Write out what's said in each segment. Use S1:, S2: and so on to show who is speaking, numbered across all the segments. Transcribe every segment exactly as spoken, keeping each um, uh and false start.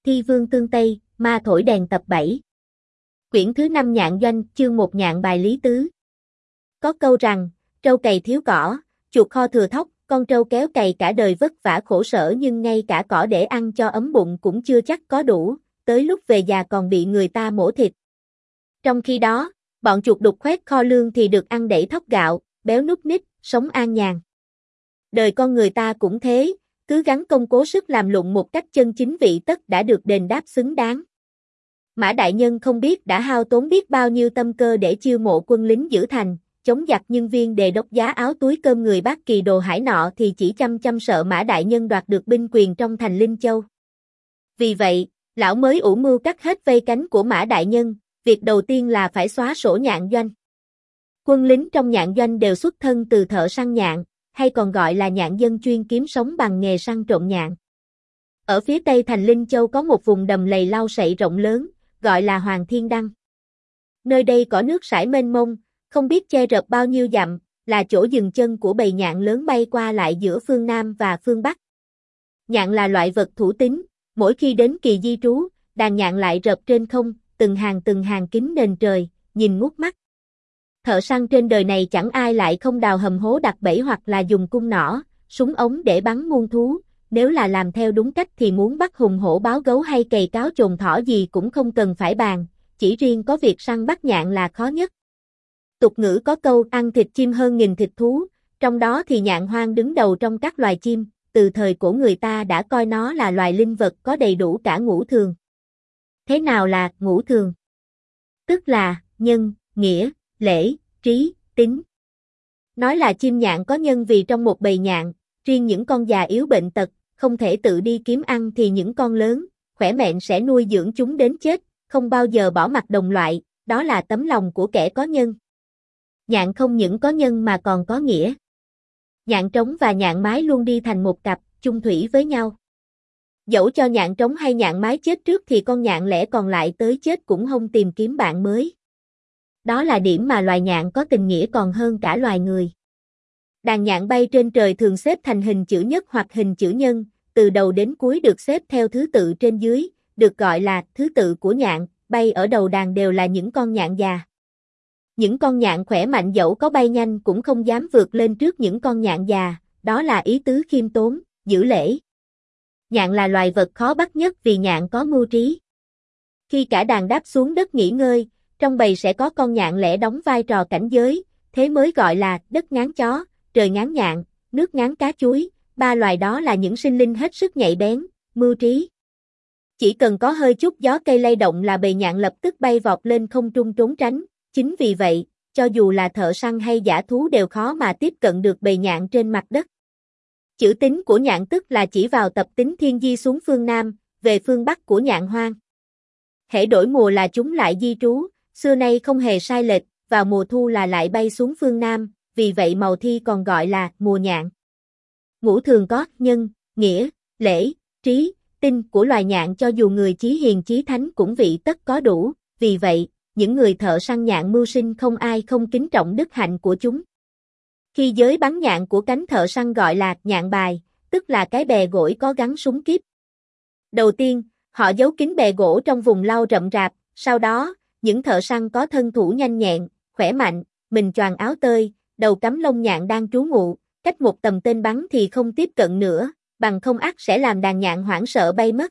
S1: Thi vương tương Tây, ma thổi đèn tập bảy. Quyển thứ năm Nhạn doanh, chương một Nhạn bài lý tứ. Có câu rằng, trâu cày thiếu cỏ, chuột kho thừa thóc, con trâu kéo cày cả đời vất vả khổ sở nhưng ngay cả cỏ để ăn cho ấm bụng cũng chưa chắc có đủ, tới lúc về già còn bị người ta mổ thịt. Trong khi đó, bọn chuột đục khoét kho lương thì được ăn đẩy thóc gạo, béo núc ních, sống an nhàn. Đời con người ta cũng thế, cứ gắng công cố sức làm lụng một cách chân chính vị tất đã được đền đáp xứng đáng. Mã Đại Nhân không biết đã hao tốn biết bao nhiêu tâm cơ để chiêu mộ quân lính giữ thành, chống giặc, nhưng viên đề đốc giá áo túi cơm người Bác Kỳ Đồ Hải nọ thì chỉ chăm chăm sợ Mã Đại Nhân đoạt được binh quyền trong thành Linh Châu. Vì vậy, lão mới ủ mưu cắt hết vây cánh của Mã Đại Nhân, việc đầu tiên là phải xóa sổ nhạn doanh. Quân lính trong nhạn doanh đều xuất thân từ thợ săn nhạn, hay còn gọi là nhạn dân chuyên kiếm sống bằng nghề săn trộm nhạn. Ở phía tây thành Linh Châu có một vùng đầm lầy lau sậy rộng lớn, gọi là Hoàng Thiên Đăng. Nơi đây có nước sải mênh mông, không biết che rợp bao nhiêu dặm, là chỗ dừng chân của bầy nhạn lớn bay qua lại giữa phương Nam và phương Bắc. Nhạn là loại vật thủ tín, mỗi khi đến kỳ di trú, đàn nhạn lại rợp trên không, từng hàng từng hàng kín nền trời, nhìn ngút mắt. Thợ săn trên đời này chẳng ai lại không đào hầm hố đặt bẫy hoặc là dùng cung nỏ, súng ống để bắn muôn thú, nếu là làm theo đúng cách thì muốn bắt hùng hổ báo gấu hay cày cáo chồn thỏ gì cũng không cần phải bàn, chỉ riêng có việc săn bắt nhạn là khó nhất. Tục ngữ có câu ăn thịt chim hơn nghìn thịt thú, trong đó thì nhạn hoang đứng đầu trong các loài chim, từ thời cổ người ta đã coi nó là loài linh vật có đầy đủ cả ngũ thường. Thế nào là ngũ thường? Tức là nhân, nghĩa, lễ, trí, tín. Nói là chim nhạn có nhân vì trong một bầy nhạn, riêng những con già yếu bệnh tật, không thể tự đi kiếm ăn thì những con lớn, khỏe mạnh sẽ nuôi dưỡng chúng đến chết, không bao giờ bỏ mặc đồng loại, đó là tấm lòng của kẻ có nhân. Nhạn không những có nhân mà còn có nghĩa. Nhạn trống và nhạn mái luôn đi thành một cặp, chung thủy với nhau. Dẫu cho nhạn trống hay nhạn mái chết trước thì con nhạn lẻ còn lại tới chết cũng không tìm kiếm bạn mới. Đó là điểm mà loài nhạn có tình nghĩa còn hơn cả loài người. Đàn nhạn bay trên trời thường xếp thành hình chữ nhất hoặc hình chữ nhân, từ đầu đến cuối được xếp theo thứ tự trên dưới, được gọi là thứ tự của nhạn, bay ở đầu đàn đều là những con nhạn già. Những con nhạn khỏe mạnh dẫu có bay nhanh cũng không dám vượt lên trước những con nhạn già, đó là ý tứ khiêm tốn, giữ lễ. Nhạn là loài vật khó bắt nhất vì nhạn có mưu trí. Khi cả đàn đáp xuống đất nghỉ ngơi, trong bầy sẽ có con nhạn lẻ đóng vai trò cảnh giới, thế mới gọi là đất ngán chó, trời ngán nhạn, nước ngán cá chuối, ba loài đó là những sinh linh hết sức nhạy bén, mưu trí. Chỉ cần có hơi chút gió cây lay động là bầy nhạn lập tức bay vọt lên không trung trốn tránh, chính vì vậy, cho dù là thợ săn hay dã thú đều khó mà tiếp cận được bầy nhạn trên mặt đất. Chữ tín của nhạn tức là chỉ vào tập tính thiên di xuống phương Nam, về phương Bắc của nhạn hoang. Hễ đổi mùa là chúng lại di trú, xưa nay không hề sai lệch, vào mùa thu là lại bay xuống phương Nam, vì vậy màu thi còn gọi là mùa nhạn. Ngũ thường có nhân, nghĩa, lễ, trí, tinh của loài nhạn, cho dù người chí hiền chí thánh cũng vị tất có đủ, vì vậy, những người thợ săn nhạn mưu sinh không ai không kính trọng đức hạnh của chúng. Khi giới bắn nhạn của cánh thợ săn gọi là nhạn bài, tức là cái bè gỗ có gắn súng kíp. Đầu tiên, họ giấu kín bè gỗ trong vùng lau rậm rạp, sau đó, những thợ săn có thân thủ nhanh nhẹn, khỏe mạnh, mình choàng áo tơi, đầu cắm lông nhạn đang trú ngụ, cách một tầm tên bắn thì không tiếp cận nữa, bằng không ắt sẽ làm đàn nhạn hoảng sợ bay mất.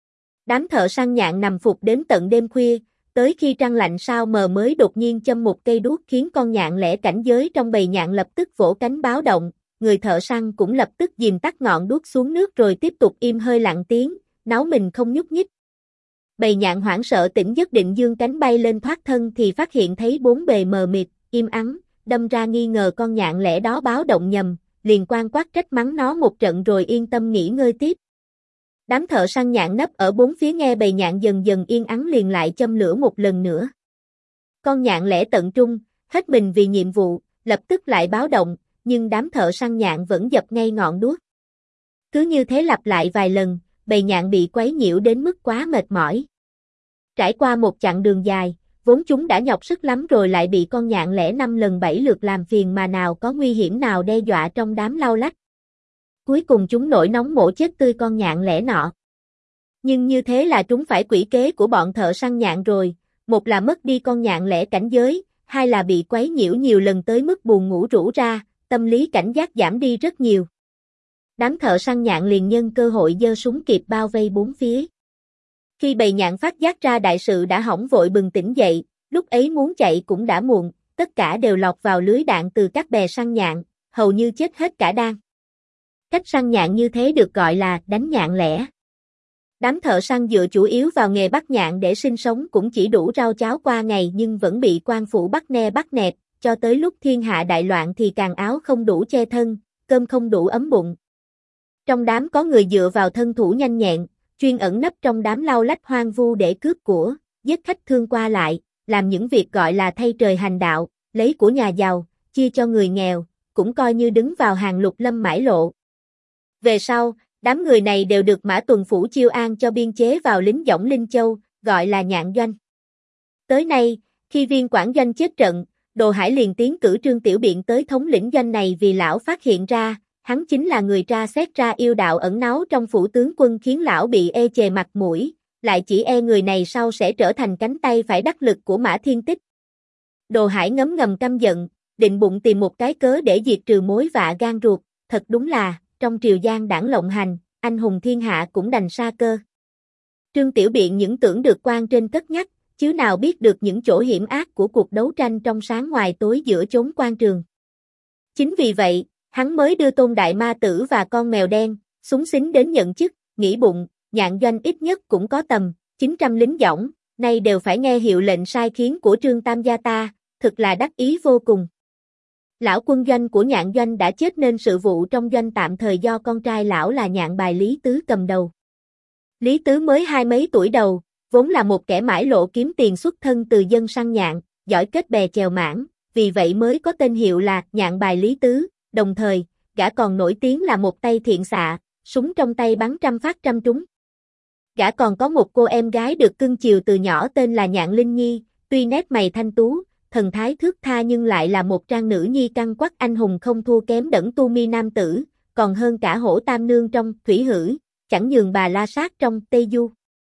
S1: Đám thợ săn nhạn nằm phục đến tận đêm khuya, tới khi trăng lạnh sao mờ mới đột nhiên châm một cây đuốc khiến con nhạn lẻ cảnh giới trong bầy nhạn lập tức vỗ cánh báo động, người thợ săn cũng lập tức dìm tắt ngọn đuốc xuống nước rồi tiếp tục im hơi lặng tiếng, náu mình không nhúc nhích. Bầy nhạn hoảng sợ tỉnh giấc định dương cánh bay lên thoát thân thì phát hiện thấy bốn bề mờ mịt, im ắng, đâm ra nghi ngờ con nhạn lẻ đó báo động nhầm, liền quan quát trách mắng nó một trận rồi yên tâm nghỉ ngơi tiếp. Đám thợ săn nhạn nấp ở bốn phía nghe bầy nhạn dần dần yên ắng liền lại châm lửa một lần nữa. Con nhạn lẻ tận trung, hết mình vì nhiệm vụ, lập tức lại báo động, nhưng đám thợ săn nhạn vẫn dập ngay ngọn đuốc. Cứ như thế lặp lại vài lần, bầy nhạn bị quấy nhiễu đến mức quá mệt mỏi. Trải qua một chặng đường dài, vốn chúng đã nhọc sức lắm rồi lại bị con nhạn lẻ năm lần bảy lượt làm phiền mà nào có nguy hiểm nào đe dọa trong đám lau lách. Cuối cùng chúng nổi nóng mổ chết tươi con nhạn lẻ nọ. Nhưng như thế là trúng phải quỷ kế của bọn thợ săn nhạn rồi, một là mất đi con nhạn lẻ cảnh giới, hai là bị quấy nhiễu nhiều lần tới mức buồn ngủ rũ ra, tâm lý cảnh giác giảm đi rất nhiều. Đám thợ săn nhạn liền nhân cơ hội giơ súng kịp bao vây bốn phía. Khi bầy nhạn phát giác ra đại sự đã hỏng vội bừng tỉnh dậy, lúc ấy muốn chạy cũng đã muộn, tất cả đều lọt vào lưới đạn từ các bè săn nhạn, hầu như chết hết cả đàn. Cách săn nhạn như thế được gọi là đánh nhạn lẻ. Đám thợ săn dựa chủ yếu vào nghề bắt nhạn để sinh sống cũng chỉ đủ rau cháo qua ngày nhưng vẫn bị quan phủ bắt ne bắt nẹt, cho tới lúc thiên hạ đại loạn thì càng áo không đủ che thân, cơm không đủ ấm bụng. Trong đám có người dựa vào thân thủ nhanh nhẹn, chuyên ẩn nấp trong đám lau lách hoang vu để cướp của, giết khách thương qua lại, làm những việc gọi là thay trời hành đạo, lấy của nhà giàu, chia cho người nghèo, cũng coi như đứng vào hàng lục lâm mãi lộ. Về sau, đám người này đều được Mã Tuần Phủ chiêu an cho biên chế vào lính dõng Linh Châu, gọi là nhạn doanh. Tới nay, khi Viên Quảng Doanh chết trận, Đồ Hải liền tiến cử Trương Tiểu Biện tới thống lĩnh doanh này vì lão phát hiện ra, hắn chính là người tra xét ra yêu đạo ẩn náu trong phủ tướng quân khiến lão bị ê chề mặt mũi, lại chỉ e người này sau sẽ trở thành cánh tay phải đắc lực của Mã Thiên Tích. Đồ Hải ngấm ngầm căm giận, định bụng tìm một cái cớ để diệt trừ mối vạ gan ruột, thật đúng là, trong triều gian đảng lộng hành, anh hùng thiên hạ cũng đành sa cơ. Trương Tiểu Biện những tưởng được quan trên cất nhắc, chứ nào biết được những chỗ hiểm ác của cuộc đấu tranh trong sáng ngoài tối giữa chốn quan trường. Chính vì vậy, hắn mới đưa Tôn Đại Ma Tử và con mèo đen, xúng xính đến nhận chức, nghĩ bụng, nhạn doanh ít nhất cũng có tầm chín trăm lính dõng, nay đều phải nghe hiệu lệnh sai khiến của Trương Tam gia ta, thực là đắc ý vô cùng. Lão quân doanh của nhạn doanh đã chết nên sự vụ trong doanh tạm thời do con trai lão là nhạn bài Lý Tứ cầm đầu. Lý Tứ mới hai mấy tuổi đầu, vốn là một kẻ mãi lộ kiếm tiền xuất thân từ dân săn nhạn, giỏi kết bè chèo mảng, vì vậy mới có tên hiệu là nhạn bài Lý Tứ, đồng thời, gã còn nổi tiếng là một tay thiện xạ, súng trong tay bắn trăm phát trăm trúng. Gã còn có một cô em gái được cưng chiều từ nhỏ tên là Nhạn Linh Nhi, tuy nét mày thanh tú, thần thái thước tha nhưng lại là một trang nữ nhi căng quắc anh hùng không thua kém Đẫn Tu Mi nam tử, còn hơn cả Hổ Tam Nương trong Thủy Hử, chẳng nhường bà La Sát trong Tây Du.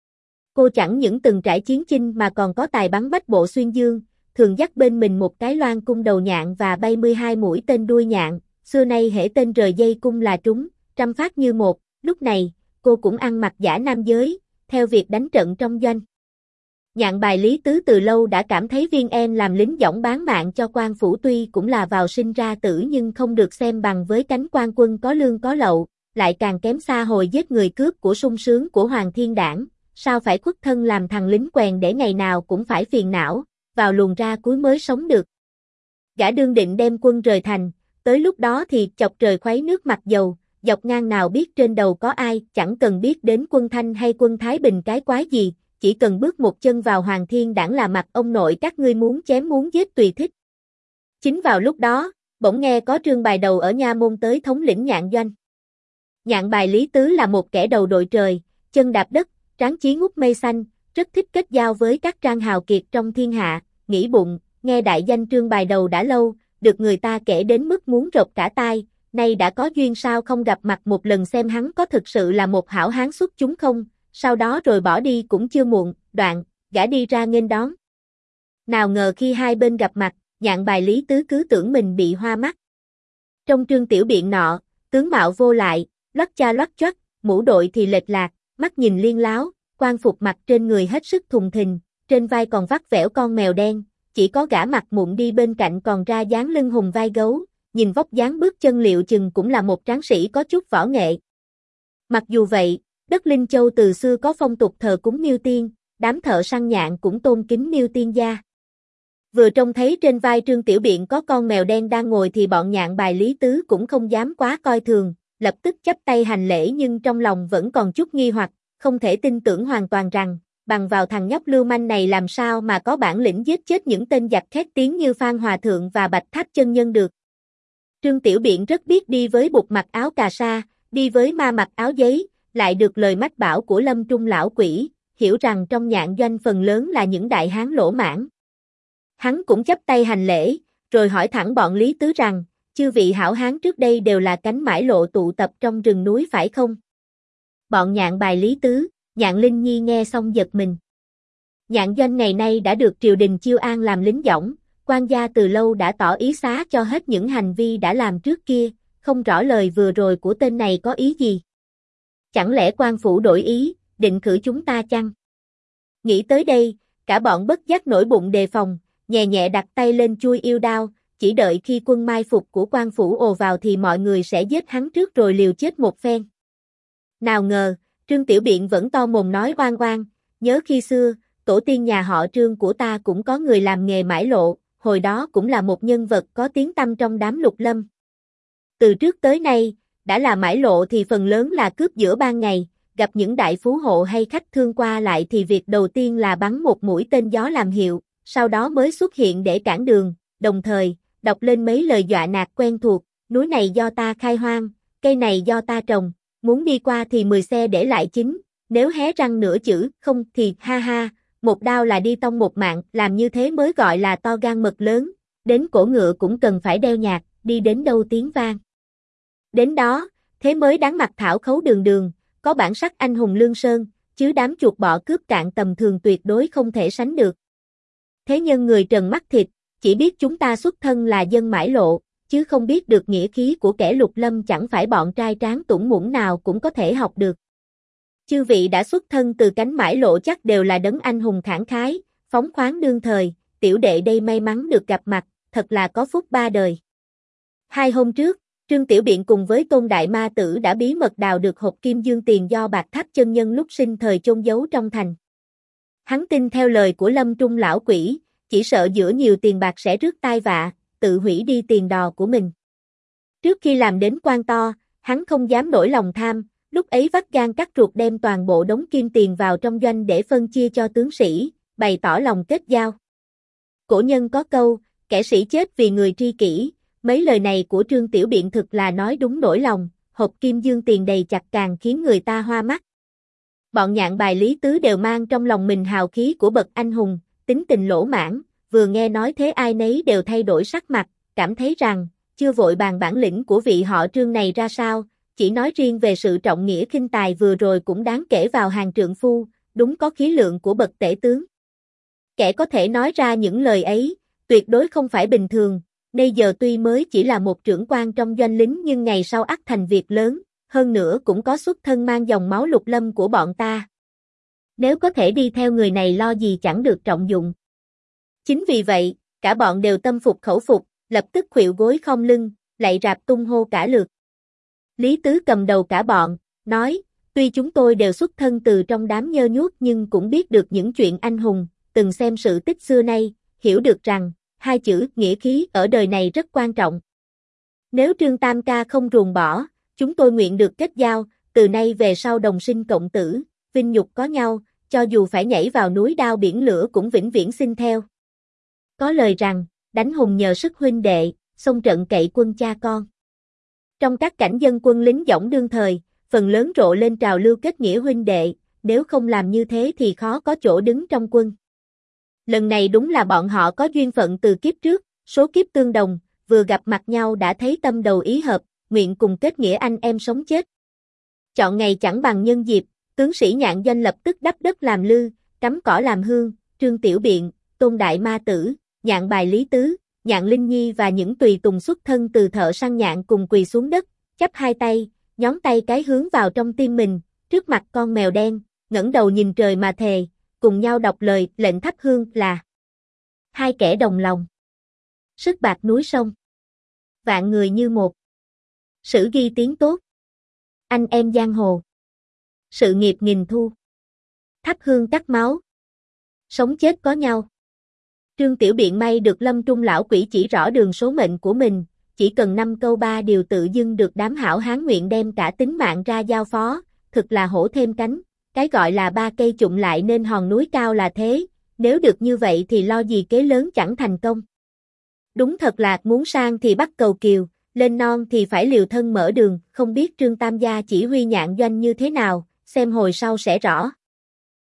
S1: Cô chẳng những từng trải chiến chinh mà còn có tài bắn bách bộ xuyên dương, thường dắt bên mình một cái loan cung đầu nhạn và bay mươi hai mũi tên đuôi nhạn, xưa nay hễ tên rời dây cung là trúng, trăm phát như một, lúc này, cô cũng ăn mặc giả nam giới, theo việc đánh trận trong doanh. Nhạn bài Lý Tứ từ lâu đã cảm thấy Viên En làm lính dõng bán mạng cho quan phủ tuy cũng là vào sinh ra tử nhưng không được xem bằng với cánh quan quân có lương có lậu, lại càng kém xa hồi giết người cướp của sung sướng của Hoàng Thiên Đảng, sao phải khuất thân làm thằng lính quèn để ngày nào cũng phải phiền não, vào luồng ra cuối mới sống được. Gã đương định đem quân rời thành, tới lúc đó thì chọc trời khuấy nước mặt dầu, dọc ngang nào biết trên đầu có ai, chẳng cần biết đến quân Thanh hay quân Thái Bình cái quái gì, chỉ cần bước một chân vào Hoàng Thiên Đảng là mặt ông nội các ngươi muốn chém muốn giết tùy thích. Chính vào lúc đó, bỗng nghe có Trương Bài Đầu ở Nha Môn tới thống lĩnh nhạn doanh. Nhạn bài Lý Tứ là một kẻ đầu đội trời, chân đạp đất, tráng chí ngút mây xanh, rất thích kết giao với các trang hào kiệt trong thiên hạ, nghĩ bụng, nghe đại danh Trương Bài Đầu đã lâu, được người ta kể đến mức muốn rộp cả tai, nay đã có duyên sao không gặp mặt một lần xem hắn có thực sự là một hảo hán xuất chúng không, sau đó rồi bỏ đi cũng chưa muộn, đoạn, gã đi ra nghênh đón. Nào ngờ khi hai bên gặp mặt, nhạn bài Lý Tứ cứ tưởng mình bị hoa mắt. Trong Trương Tiểu Biện nọ, tướng mạo vô lại, loắt cha loắt choắt, mũ đội thì lệch lạc, mắt nhìn liên láo, quan phục mặt trên người hết sức thùng thình, trên vai còn vắt vẻo con mèo đen, chỉ có gã mặt mụn đi bên cạnh còn ra dáng lưng hùng vai gấu, nhìn vóc dáng bước chân liệu chừng cũng là một tráng sĩ có chút võ nghệ. Mặc dù vậy, đất Linh Châu từ xưa có phong tục thờ cúng Miêu Tiên, đám thợ săn nhạn cũng tôn kính Miêu Tiên gia. Vừa trông thấy trên vai Trương Tiểu Biện có con mèo đen đang ngồi thì bọn nhạn bài Lý Tứ cũng không dám quá coi thường, lập tức chắp tay hành lễ nhưng trong lòng vẫn còn chút nghi hoặc, không thể tin tưởng hoàn toàn rằng, bằng vào thằng nhóc lưu manh này làm sao mà có bản lĩnh giết chết những tên giặc khét tiếng như Phan Hòa Thượng và Bạch Tháp Chân Nhân được. Trương Tiểu Biện rất biết đi với bụt mặc áo cà sa, đi với ma mặc áo giấy, lại được lời mách bảo của Lâm Trung lão quỷ, hiểu rằng trong nhạn doanh phần lớn là những đại hán lỗ mãn. Hắn cũng chắp tay hành lễ, rồi hỏi thẳng bọn Lý Tứ rằng, chư vị hảo hán trước đây đều là cánh mãi lộ tụ tập trong rừng núi phải không? Bọn nhạn bài Lý Tứ, Nhạn Linh Nhi nghe xong giật mình. Nhạn Doanh ngày nay đã được triều đình chiêu an làm lính dõng, quan gia từ lâu đã tỏ ý xá cho hết những hành vi đã làm trước kia, không rõ lời vừa rồi của tên này có ý gì. Chẳng lẽ quan phủ đổi ý, định khử chúng ta chăng? Nghĩ tới đây, cả bọn bất giác nổi bụng đề phòng, nhẹ nhẹ đặt tay lên chuôi yêu đao, chỉ đợi khi quân mai phục của quan phủ ồ vào thì mọi người sẽ giết hắn trước rồi liều chết một phen. Nào ngờ, Trương Tiểu Biện vẫn to mồm nói oan oan, nhớ khi xưa, tổ tiên nhà họ Trương của ta cũng có người làm nghề mải lộ, hồi đó cũng là một nhân vật có tiếng tăm trong đám lục lâm. Từ trước tới nay, đã là mải lộ thì phần lớn là cướp giữa ban ngày, gặp những đại phú hộ hay khách thương qua lại thì việc đầu tiên là bắn một mũi tên gió làm hiệu, sau đó mới xuất hiện để cản đường, đồng thời, đọc lên mấy lời dọa nạt quen thuộc, núi này do ta khai hoang, cây này do ta trồng, muốn đi qua thì mười xe để lại chính, nếu hé răng nửa chữ không thì ha ha, một đao là đi tông một mạng, làm như thế mới gọi là to gan mật lớn, đến cổ ngựa cũng cần phải đeo nhạc, đi đến đâu tiếng vang. Đến đó, thế mới đáng mặt thảo khấu đường đường, có bản sắc anh hùng lương sơn, chứ đám chuột bọ cướp cạn tầm thường tuyệt đối không thể sánh được. Thế nhân người trần mắt thịt, chỉ biết chúng ta xuất thân là dân mải lộ, chứ không biết được nghĩa khí của kẻ lục lâm chẳng phải bọn trai tráng tủng muỗng nào cũng có thể học được. Chư vị đã xuất thân từ cánh mải lộ chắc đều là đấng anh hùng khẳng khái, phóng khoáng đương thời, tiểu đệ đây may mắn được gặp mặt, thật là có phúc ba đời. Hai hôm trước, Trương Tiểu Biện cùng với Tôn Đại Ma Tử đã bí mật đào được hộp kim dương tiền do Bạc Tháp chân nhân lúc sinh thời chôn giấu trong thành. Hắn tin theo lời của Lâm Trung lão quỷ, chỉ sợ giữa nhiều tiền bạc sẽ rước tai vạ, tự hủy đi tiền đò của mình. Trước khi làm đến quan to, hắn không dám nổi lòng tham, lúc ấy vắt gan cắt ruột đem toàn bộ đống kim tiền vào trong doanh để phân chia cho tướng sĩ, bày tỏ lòng kết giao. Cổ nhân có câu, kẻ sĩ chết vì người tri kỷ, mấy lời này của Trương Tiểu Biện thực là nói đúng nỗi lòng, hộp kim dương tiền đầy chặt càng khiến người ta hoa mắt. Bọn Nhạn Bài Lý Tứ đều mang trong lòng mình hào khí của bậc anh hùng, tính tình lỗ mãn, vừa nghe nói thế ai nấy đều thay đổi sắc mặt, cảm thấy rằng, chưa vội bàn bản lĩnh của vị họ Trương này ra sao, chỉ nói riêng về sự trọng nghĩa khinh tài vừa rồi cũng đáng kể vào hàng trượng phu, đúng có khí lượng của bậc tể tướng. Kẻ có thể nói ra những lời ấy, tuyệt đối không phải bình thường, bây giờ tuy mới chỉ là một trưởng quan trong doanh lính nhưng ngày sau ắt thành việc lớn, hơn nữa cũng có xuất thân mang dòng máu lục lâm của bọn ta. Nếu có thể đi theo người này lo gì chẳng được trọng dụng. Chính vì vậy, cả bọn đều tâm phục khẩu phục, lập tức khuỵu gối khom lưng, lạy rạp tung hô cả lượt. Lý Tứ cầm đầu cả bọn, nói, tuy chúng tôi đều xuất thân từ trong đám nhơ nhuốc nhưng cũng biết được những chuyện anh hùng, từng xem sự tích xưa nay, hiểu được rằng, hai chữ nghĩa khí ở đời này rất quan trọng. Nếu Trương Tam ca không ruồng bỏ, chúng tôi nguyện được kết giao, từ nay về sau đồng sinh cộng tử, vinh nhục có nhau, cho dù phải nhảy vào núi đao biển lửa cũng vĩnh viễn xin theo. Có lời rằng, đánh hùng nhờ sức huynh đệ, xông trận cậy quân cha con. Trong các cảnh dân quân lính dõng đương thời, phần lớn rộ lên trào lưu kết nghĩa huynh đệ, nếu không làm như thế thì khó có chỗ đứng trong quân. Lần này đúng là bọn họ có duyên phận từ kiếp trước, số kiếp tương đồng, vừa gặp mặt nhau đã thấy tâm đầu ý hợp, nguyện cùng kết nghĩa anh em sống chết. Chọn ngày chẳng bằng nhân dịp, tướng sĩ Nhạn Doanh lập tức đắp đất làm lư, cắm cỏ làm hương, Trương Tiểu Biện, Tôn Đại Ma Tử, Nhạn Bài Lý Tứ, Nhạn Linh Nhi và những tùy tùng xuất thân từ thợ săn nhạn cùng quỳ xuống đất, chắp hai tay, nhón tay cái hướng vào trong tim mình, trước mặt con mèo đen, ngẩng đầu nhìn trời mà thề, cùng nhau đọc lời lệnh thắp hương là hai kẻ đồng lòng. Sức bạc núi sông. Vạn người như một. Sử ghi tiếng tốt. Anh em giang hồ. Sự nghiệp nghìn thu. Thắp hương cắt máu. Sống chết có nhau. Trương Tiểu Biện may được Lâm Trung lão quỷ chỉ rõ đường số mệnh của mình, chỉ cần năm câu ba điều tự dưng được đám hảo hán nguyện đem cả tính mạng ra giao phó, thực là hổ thêm cánh, cái gọi là ba cây chụng lại nên hòn núi cao là thế, nếu được như vậy thì lo gì kế lớn chẳng thành công. Đúng thật là muốn sang thì bắt cầu kiều, lên non thì phải liều thân mở đường, không biết Trương Tam gia chỉ huy Nhạn Doanh như thế nào, xem hồi sau sẽ rõ.